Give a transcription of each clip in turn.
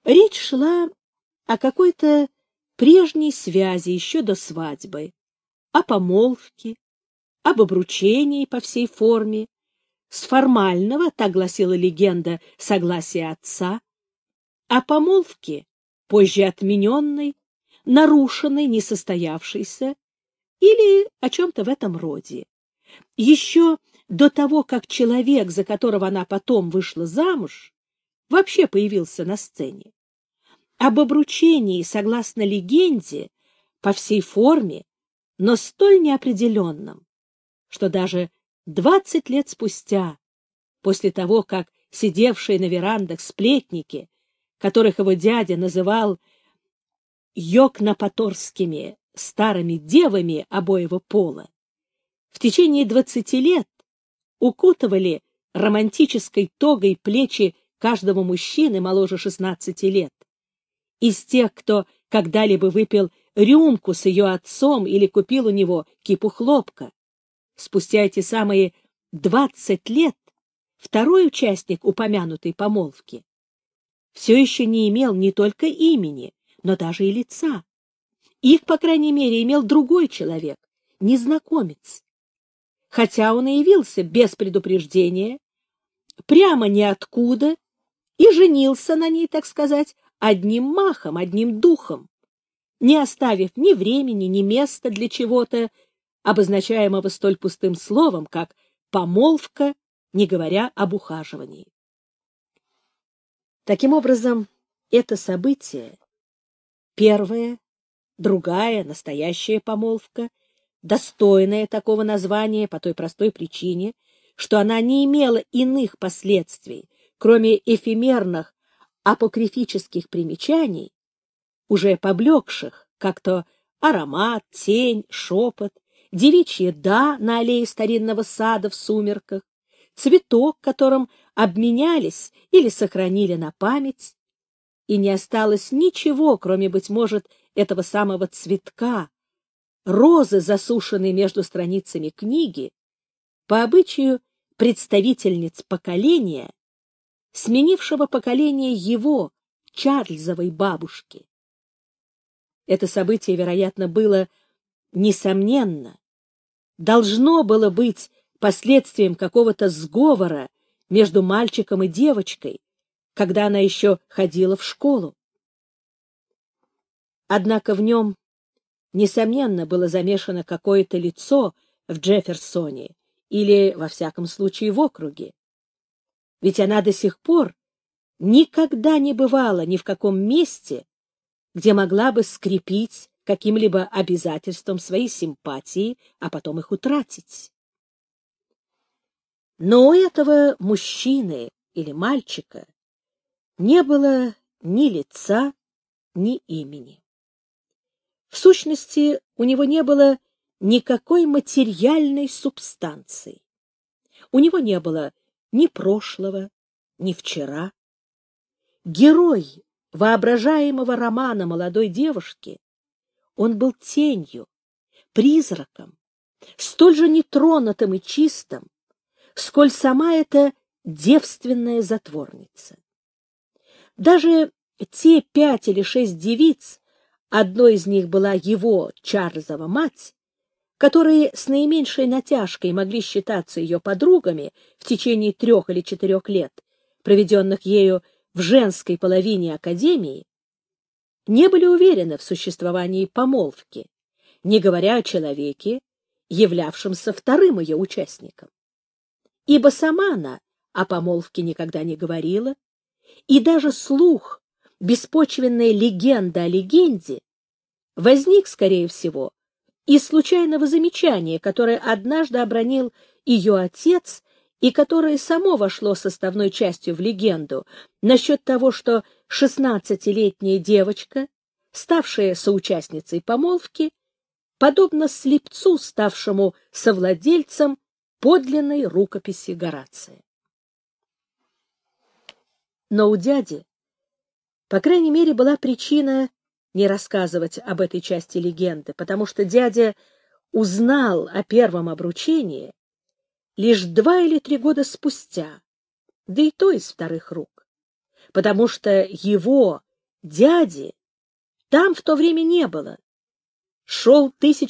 Речь шла о какой-то прежней связи еще до свадьбы, о помолвке, об обручении по всей форме, с формального, так гласила легенда, согласия отца, о помолвке, позже отмененной, нарушенной, несостоявшейся, или о чем-то в этом роде. Еще до того, как человек, за которого она потом вышла замуж, вообще появился на сцене. Об обручении, согласно легенде, по всей форме, но столь неопределенном, что даже 20 лет спустя, после того, как сидевшие на верандах сплетники, которых его дядя называл йокнопаторскими старыми девами обоего пола, в течение 20 лет укутывали романтической тогой плечи каждого мужчины моложе 16 лет. Из тех, кто когда-либо выпил рюмку с ее отцом или купил у него кипу хлопка, спустя эти самые 20 лет второй участник упомянутой помолвки все еще не имел не только имени, но даже и лица. Их, по крайней мере, имел другой человек, незнакомец. Хотя он и явился без предупреждения, прямо ниоткуда, и женился на ней, так сказать, одним махом, одним духом, не оставив ни времени, ни места для чего-то, обозначаемого столь пустым словом, как помолвка, не говоря об ухаживании. Таким образом, это событие, первая, другая, настоящая помолвка, достойная такого названия по той простой причине, что она не имела иных последствий, кроме эфемерных апокрифических примечаний, уже поблекших, как то аромат, тень, шепот, девичье «да» на аллее старинного сада в сумерках, цветок, которым обменялись или сохранили на память, и не осталось ничего, кроме, быть может, этого самого цветка, розы, засушенной между страницами книги, по обычаю представительниц поколения, сменившего поколение его, Чарльзовой бабушки. Это событие, вероятно, было, несомненно, должно было быть последствием какого-то сговора между мальчиком и девочкой, когда она еще ходила в школу. Однако в нем, несомненно, было замешано какое-то лицо в Джефферсоне или, во всяком случае, в округе. Ведь она до сих пор никогда не бывала ни в каком месте, где могла бы скрепить каким-либо обязательством свои симпатии, а потом их утратить. Но у этого мужчины или мальчика не было ни лица, ни имени. В сущности, у него не было никакой материальной субстанции. У него не было ни прошлого, ни вчера. Герой воображаемого романа молодой девушки, он был тенью, призраком, столь же нетронутым и чистым, сколь сама эта девственная затворница. Даже те 5 или 6 девиц, одной из них была его, Чарльзова, мать, которые с наименьшей натяжкой могли считаться ее подругами в течение 3 или 4 лет, проведенных ею в женской половине академии, не были уверены в существовании помолвки, не говоря о человеке, являвшемся вторым ее участником. Ибо сама она о помолвке никогда не говорила, и даже слух, беспочвенная легенда о легенде, возник, скорее всего, из случайного замечания, которое однажды обронил ее отец и которое само вошло составной частью в легенду, насчет того, что 16-летняя девочка, ставшая соучастницей помолвки, подобно слепцу, ставшему совладельцем подлинной рукописи Горация. Но у дяди, по крайней мере, была причина не рассказывать об этой части легенды, потому что дядя узнал о первом обручении лишь 2 или 3 года спустя, да и то из вторых рук, потому что его, дяди там в то время не было. Шел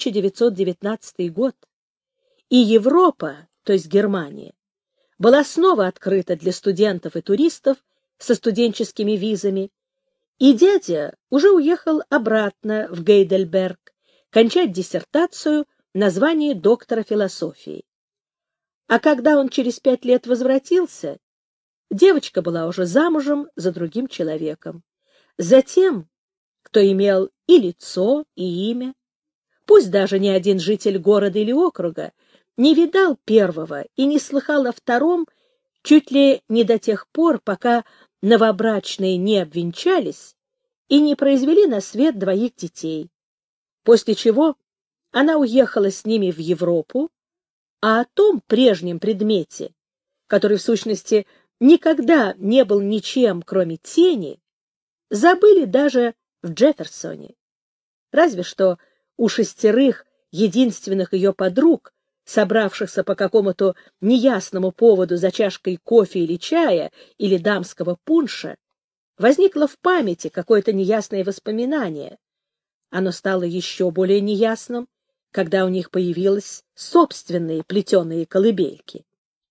1919 год, и Европа, то есть Германия, была снова открыта для студентов и туристов со студенческими визами, и дядя уже уехал обратно в Гейдельберг кончать диссертацию на звание доктора философии. А когда он через 5 лет возвратился, девочка была уже замужем за другим человеком, за тем, кто имел и лицо, и имя. Пусть даже ни один житель города или округа не видал первого и не слыхал о втором чуть ли не до тех пор, пока новобрачные не обвенчались и не произвели на свет 2 детей, после чего она уехала с ними в Европу, а о том прежнем предмете, который в сущности никогда не был ничем, кроме тени, забыли даже в Джефферсоне. Разве что у 6 единственных ее подруг, собравшихся по какому-то неясному поводу за чашкой кофе или чая или дамского пунша, возникло в памяти какое-то неясное воспоминание. Оно стало еще более неясным, когда у них появились собственные плетеные колыбельки.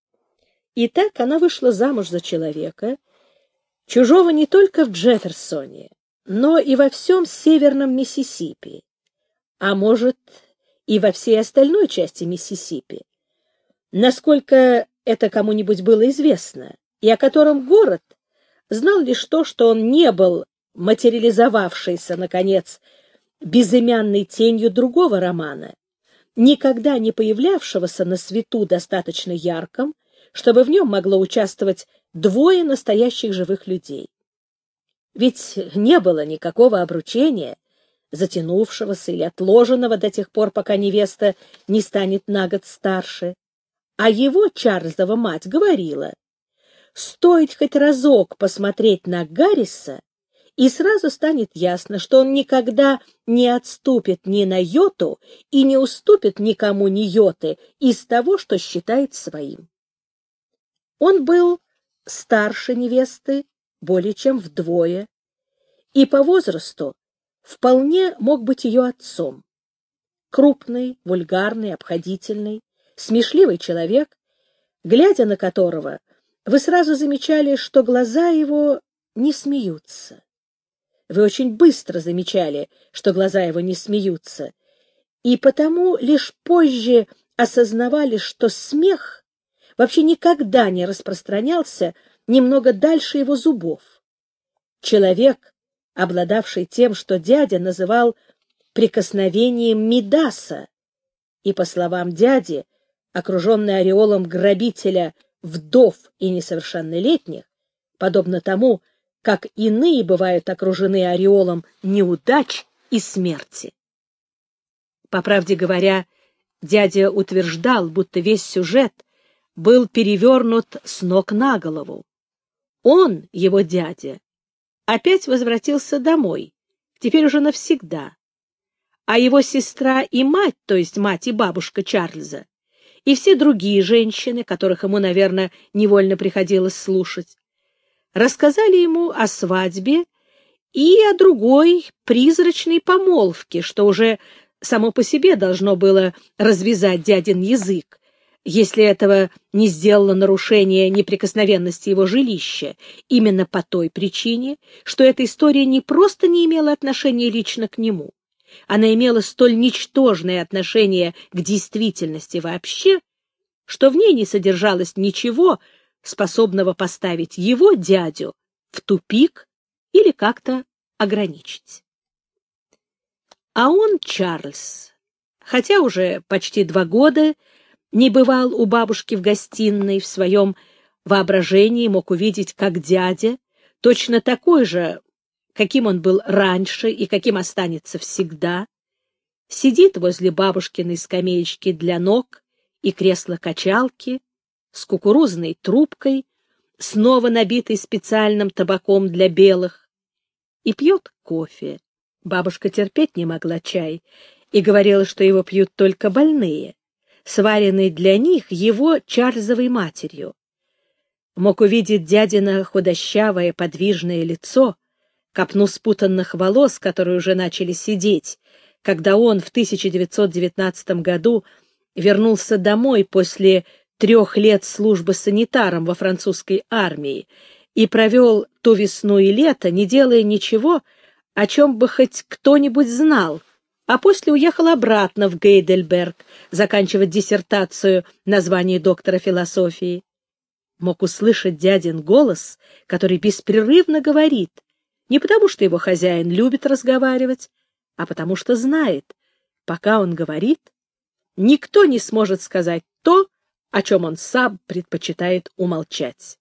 И так она вышла замуж за человека, чужого не только в Джефферсоне, но и во всем северном Миссисипи, а может, и во всей остальной части Миссисипи, насколько это кому-нибудь было известно, и о котором город знал лишь то, что он не был материализовавшийся, наконец, безымянной тенью другого романа, никогда не появлявшегося на свету достаточно ярком, чтобы в нем могло участвовать 2 настоящих живых людей. Ведь не было никакого обручения, затянувшегося или отложенного до тех пор, пока невеста не станет на год старше. А его Чарльзова мать говорила: стоит хоть разок посмотреть на Гарриса, и сразу станет ясно, что он никогда не отступит ни на йоту и не уступит никому ни йоты из того, что считает своим. Он был старше невесты более чем вдвое, и по возрасту вполне мог быть ее отцом. Крупный, вульгарный, обходительный, смешливый человек, глядя на которого, вы сразу замечали, что глаза его не смеются. Вы очень быстро замечали, что глаза его не смеются, и потому лишь позже осознавали, что смех вообще никогда не распространялся немного дальше его зубов. Человек, обладавший тем, что дядя называл прикосновением Мидаса, и, по словам дяди, окруженный ореолом грабителя вдов и несовершеннолетних, подобно тому, как иные бывают окружены ореолом неудач и смерти. По правде говоря, дядя утверждал, будто весь сюжет был перевернут с ног на голову. Он, его дядя, опять возвратился домой, теперь уже навсегда, а его сестра и мать, то есть мать и бабушка Чарльза, и все другие женщины, которых ему, наверное, невольно приходилось слушать, рассказали ему о свадьбе и о другой призрачной помолвке, что уже само по себе должно было развязать дядин язык, если этого не сделало нарушение неприкосновенности его жилища, именно по той причине, что эта история не просто не имела отношения лично к нему, она имела столь ничтожное отношение к действительности вообще, что в ней не содержалось ничего, способного поставить его, дядю, в тупик или как-то ограничить. А он, Чарльз, хотя уже почти 2 года не бывал у бабушки в гостиной, в своем воображении мог увидеть, как дядя, точно такой же, каким он был раньше и каким останется всегда, сидит возле бабушкиной скамеечки для ног и кресла-качалки с кукурузной трубкой, снова набитой специальным табаком для белых, и пьет кофе. Бабушка терпеть не могла чай и говорила, что его пьют только больные, сваренный для них его Чарльзовой матерью. Мог увидеть дядино худощавое подвижное лицо, копну спутанных волос, которые уже начали сидеть, когда он в 1919 году вернулся домой после 3 лет службы санитаром во французской армии и провел ту весну и лето, не делая ничего, о чем бы хоть кто-нибудь знал, а после уехал обратно в Гейдельберг заканчивать диссертацию на звание доктора философии. Мог услышать дядин голос, который беспрерывно говорит, не потому что его хозяин любит разговаривать, а потому что знает, пока он говорит, никто не сможет сказать то, о чем он сам предпочитает умолчать.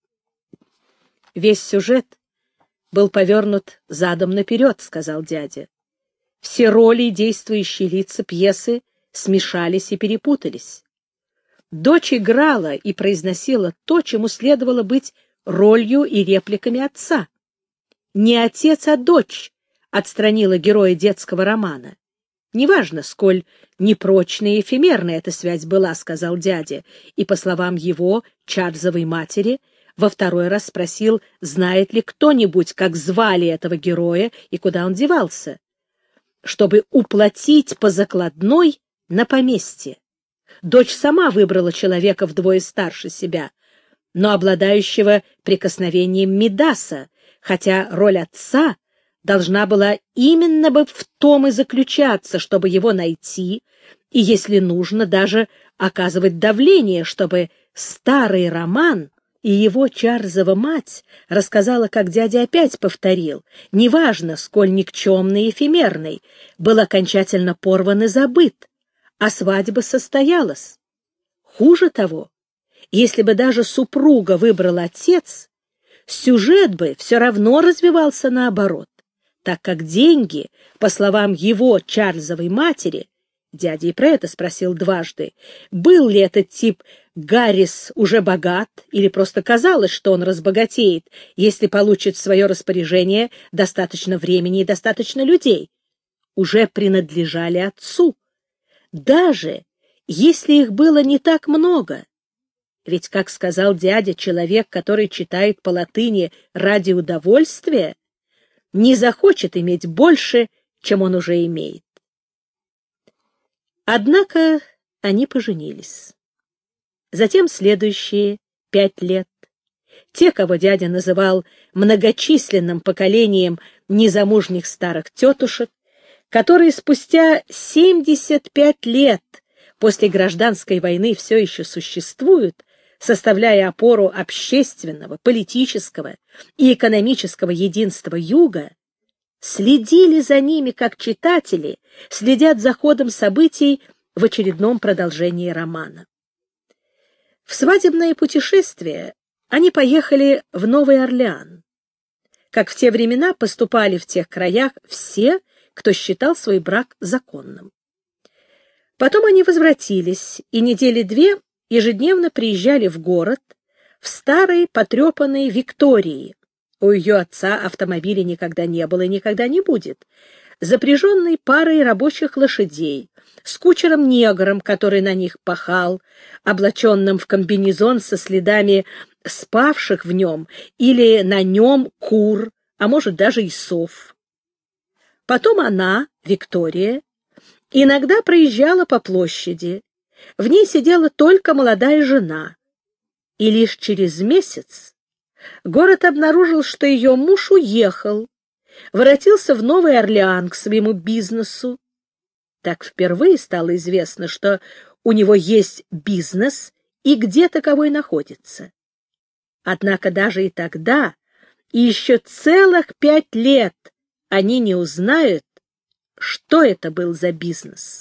Весь сюжет был повернут задом наперед, сказал дядя. Все роли и действующие лица пьесы смешались и перепутались. Дочь играла и произносила то, чему следовало быть ролью и репликами отца. Не отец, а дочь отстранила героя детского романа. Неважно, сколь непрочной и эфемерной эта связь была, сказал дядя, и, по словам его, Чарльзовой матери, во 2-й раз спросил, знает ли кто-нибудь, как звали этого героя и куда он девался, чтобы уплатить по закладной на поместье. Дочь сама выбрала человека вдвое старше себя, но обладающего прикосновением Мидаса, хотя роль отца должна была именно бы в том и заключаться, чтобы его найти, и, если нужно, даже оказывать давление, чтобы старый роман и его Чарльзова мать рассказала, как дядя опять повторил, неважно, сколь никчемный и эфемерный, был окончательно порван и забыт, а свадьба состоялась. Хуже того, если бы даже супруга выбрал отец, сюжет бы все равно развивался наоборот, так как деньги, по словам его Чарльзовой матери, дядя и про это спросил дважды, был ли этот тип Гаррис уже богат или просто казалось, что он разбогатеет, если получит в свое распоряжение достаточно времени и достаточно людей, уже принадлежали отцу. Даже если их было не так много. Ведь, как сказал дядя, человек, который читает по латыни ради удовольствия, не захочет иметь больше, чем он уже имеет. Однако они поженились. Затем следующие 5 лет. Те, кого дядя называл многочисленным поколением незамужних старых тетушек, которые спустя 75 лет после гражданской войны все еще существуют, составляя опору общественного, политического и экономического единства Юга, следили за ними, как читатели следят за ходом событий в очередном продолжении романа. В свадебное путешествие они поехали в Новый Орлеан. Как в те времена поступали в тех краях все, кто считал свой брак законным. Потом они возвратились, и 2 недели ежедневно приезжали в город, в старой потрепанной Виктории. У ее отца автомобиля никогда не было и никогда не будет, запряженной парой рабочих лошадей, с кучером-негром, который на них пахал, облаченным в комбинезон со следами спавших в нем или на нем кур, а может даже и сов. Потом она, Виктория, иногда проезжала по площади. В ней сидела только молодая жена. И лишь через месяц город обнаружил, что ее муж уехал, воротился в Новый Орлеан к своему бизнесу. Так впервые стало известно, что у него есть бизнес и где таковой находится. Однако даже и тогда, и еще целых 5 лет они не узнают, что это был за бизнес.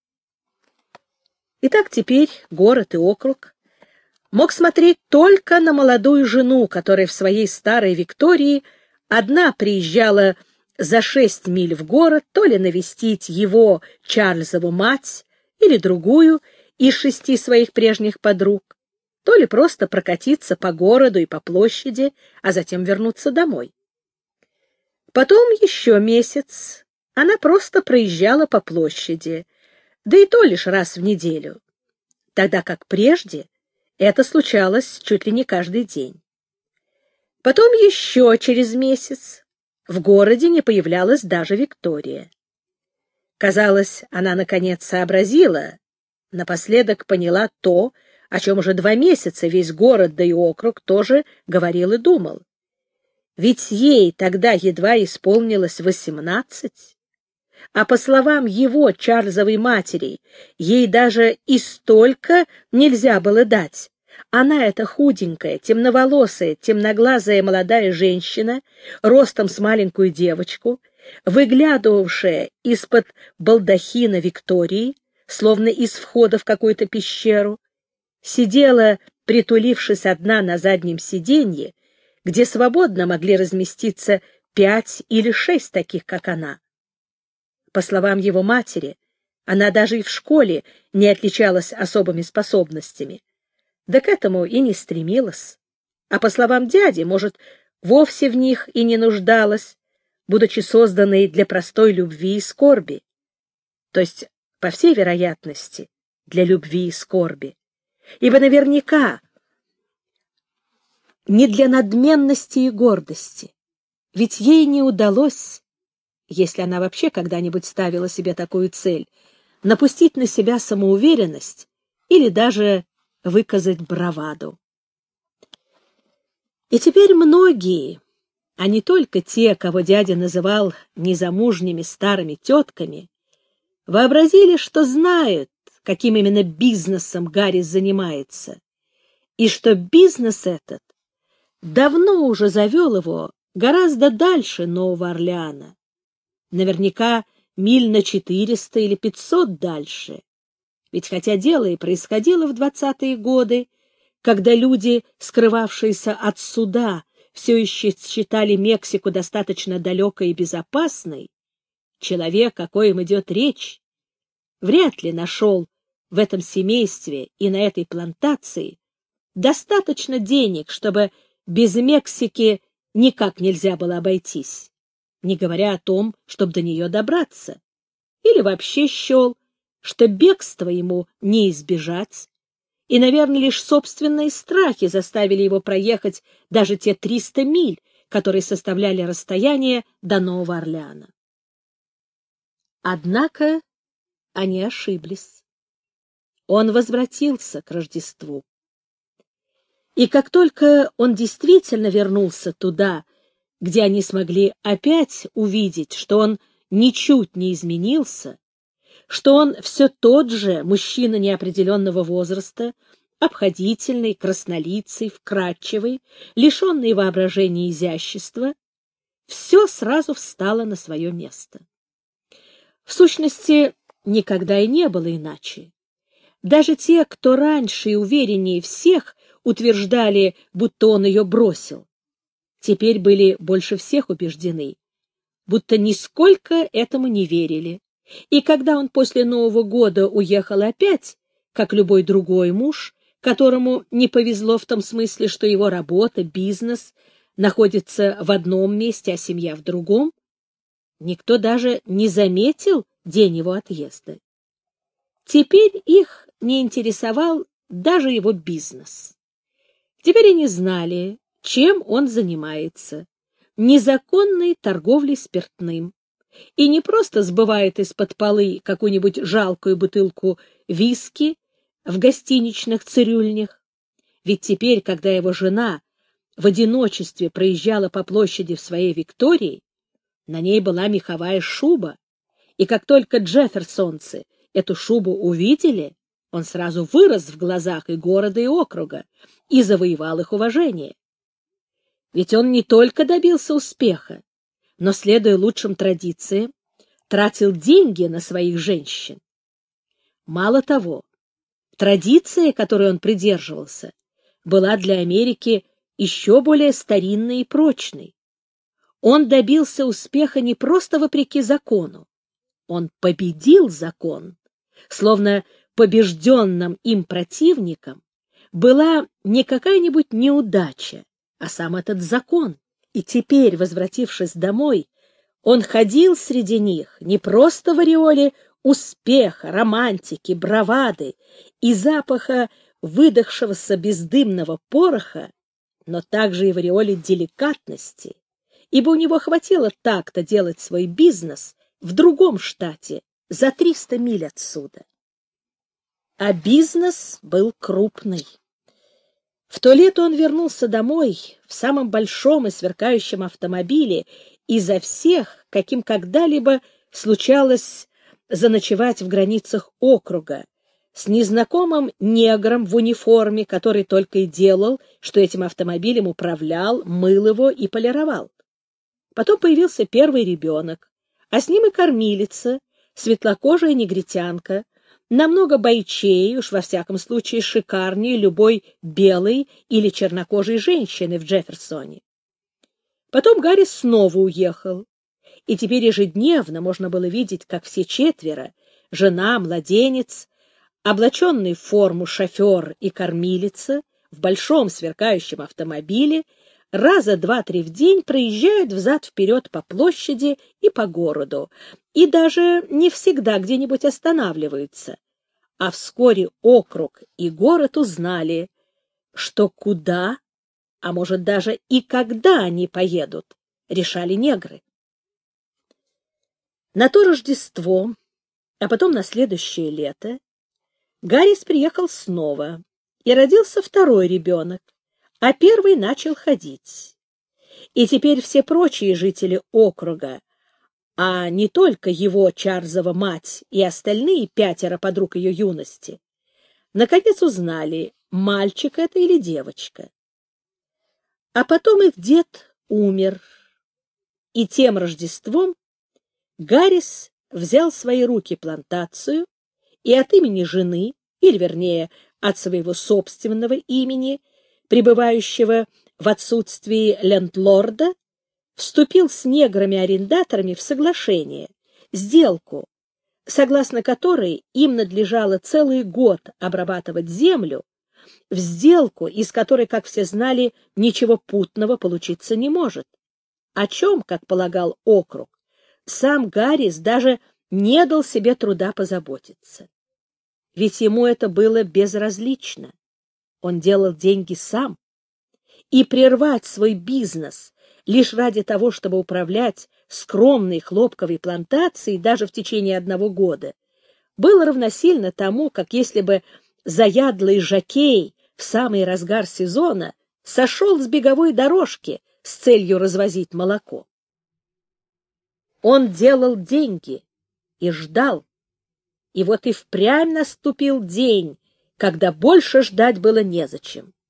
Итак, теперь город и округ мог смотреть только на молодую жену, которая в своей старой Виктории одна приезжала за 6 миль в город, то ли навестить его, Чарльзову мать, или другую из 6 своих прежних подруг, то ли просто прокатиться по городу и по площади, а затем вернуться домой. Потом еще месяц она просто проезжала по площади, да и то лишь раз в неделю, тогда как прежде это случалось чуть ли не каждый день. Потом еще через месяц в городе не появлялась даже Виктория. Казалось, она наконец сообразила, напоследок поняла то, о чем уже 2 месяца весь город, да и округ тоже говорил и думал. Ведь ей тогда едва исполнилось 18, а по словам его, Чарльзовой матери, ей даже и столько нельзя было дать. Она, эта худенькая, темноволосая, темноглазая молодая женщина, ростом с маленькую девочку, выглядывавшая из-под балдахина Виктории, словно из входа в какую-то пещеру, сидела, притулившись одна на заднем сиденье, где свободно могли разместиться 5 или 6 таких, как она. По словам его матери, она даже и в школе не отличалась особыми способностями, да к этому и не стремилась. А по словам дяди, может, вовсе в них и не нуждалась, будучи созданной для простой любви и скорби. То есть, по всей вероятности, для любви и скорби. Ибо наверняка не для надменности и гордости. Ведь ей не удалось, если она вообще когда-нибудь ставила себе такую цель, напустить на себя самоуверенность или даже выказать браваду. И теперь многие, а не только те, кого дядя называл незамужними старыми тетками, вообразили, что знают, каким именно бизнесом Гаррис занимается, и что бизнес этот давно уже завел его гораздо дальше Нового Орлеана, наверняка миль на 400 или 500 дальше. Ведь хотя дело и происходило в 20-е годы, когда люди, скрывавшиеся от суда, все еще считали Мексику достаточно далекой и безопасной, человек, о коем идет речь, вряд ли нашел в этом семействе и на этой плантации достаточно денег, чтобы без Мексики никак нельзя было обойтись, не говоря о том, чтобы до нее добраться, или вообще счел, что бегство ему не избежать, и, наверное, лишь собственные страхи заставили его проехать даже те 300 миль, которые составляли расстояние до Нового Орлеана. Однако они ошиблись. Он возвратился к Рождеству. И как только он действительно вернулся туда, где они смогли опять увидеть, что он ничуть не изменился, что он все тот же мужчина неопределенного возраста, обходительный, краснолицый, вкрадчивый, лишенный воображения и изящества, все сразу встало на свое место. В сущности, никогда и не было иначе. Даже те, кто раньше и увереннее всех утверждали, будто он ее бросил, теперь были больше всех убеждены, будто нисколько этому не верили. И когда он после Нового года уехал опять, как любой другой муж, которому не повезло в том смысле, что его работа, бизнес находится в одном месте, а семья в другом, никто даже не заметил день его отъезда. Теперь их не интересовал даже его бизнес. Теперь они знали, чем он занимается — незаконной торговлей спиртным. И не просто сбывает из-под полы какую-нибудь жалкую бутылку виски в гостиничных цирюльнях. Ведь теперь, когда его жена в одиночестве проезжала по площади в своей Виктории, на ней была меховая шуба, и как только джефферсонцы эту шубу увидели, он сразу вырос в глазах и города, и округа, и завоевал их уважение. Ведь он не только добился успеха, но, следуя лучшим традициям, тратил деньги на своих женщин. Мало того, традиция, которой он придерживался, была для Америки еще более старинной и прочной. Он добился успеха не просто вопреки закону, он победил закон, словно побежденным им противником была не какая-нибудь неудача, а сам этот закон. И теперь, возвратившись домой, он ходил среди них не просто в ореоле успеха, романтики, бравады и запаха выдохшегося бездымного пороха, но также и в ореоле деликатности ибо у него хватило так-то делать свой бизнес в другом штате, за 300 миль отсюда. А бизнес был крупный. В то лето он вернулся домой в самом большом и сверкающем автомобиле изо всех, каким когда-либо случалось заночевать в границах округа, с незнакомым негром в униформе, который только и делал, что этим автомобилем управлял, мыл его и полировал. Потом появился первый ребенок, а с ним и кормилица, светлокожая негритянка, намного бойчее, уж во всяком случае шикарнее любой белой или чернокожей женщины в Джефферсоне. Потом Гарри снова уехал, и теперь ежедневно можно было видеть, как все четверо — жена, младенец, облаченный в форму шофер и кормилица в большом сверкающем автомобиле раза 2-3 в день проезжают взад-вперед по площади и по городу, и даже не всегда где-нибудь останавливаются. А вскоре округ и город узнали, что куда, а может даже и когда они поедут, решали негры. На то Рождество, а потом на следующее лето, Гаррис приехал снова, и родился второй ребенок, а первый начал ходить. И теперь все прочие жители округа, а не только его Чарльзова мать и остальные 5 подруг ее юности, наконец узнали, мальчик это или девочка. А потом их дед умер, и тем Рождеством Гаррис взял в свои руки плантацию и от имени жены, или, вернее, от своего собственного имени, пребывающего в отсутствии лендлорда, вступил с неграми-арендаторами в соглашение, сделку, согласно которой им надлежало целый год обрабатывать землю, в сделку, из которой, как все знали, ничего путного получиться не может, о чем, как полагал округ, сам Гаррис даже не дал себе труда позаботиться. Ведь ему это было безразлично. Он делал деньги сам. И прервать свой бизнес лишь ради того, чтобы управлять скромной хлопковой плантацией даже в течение 1 года, было равносильно тому, как если бы заядлый жокей в самый разгар сезона сошел с беговой дорожки с целью развозить молоко. Он делал деньги и ждал. И вот и впрямь наступил день, когда больше ждать было незачем.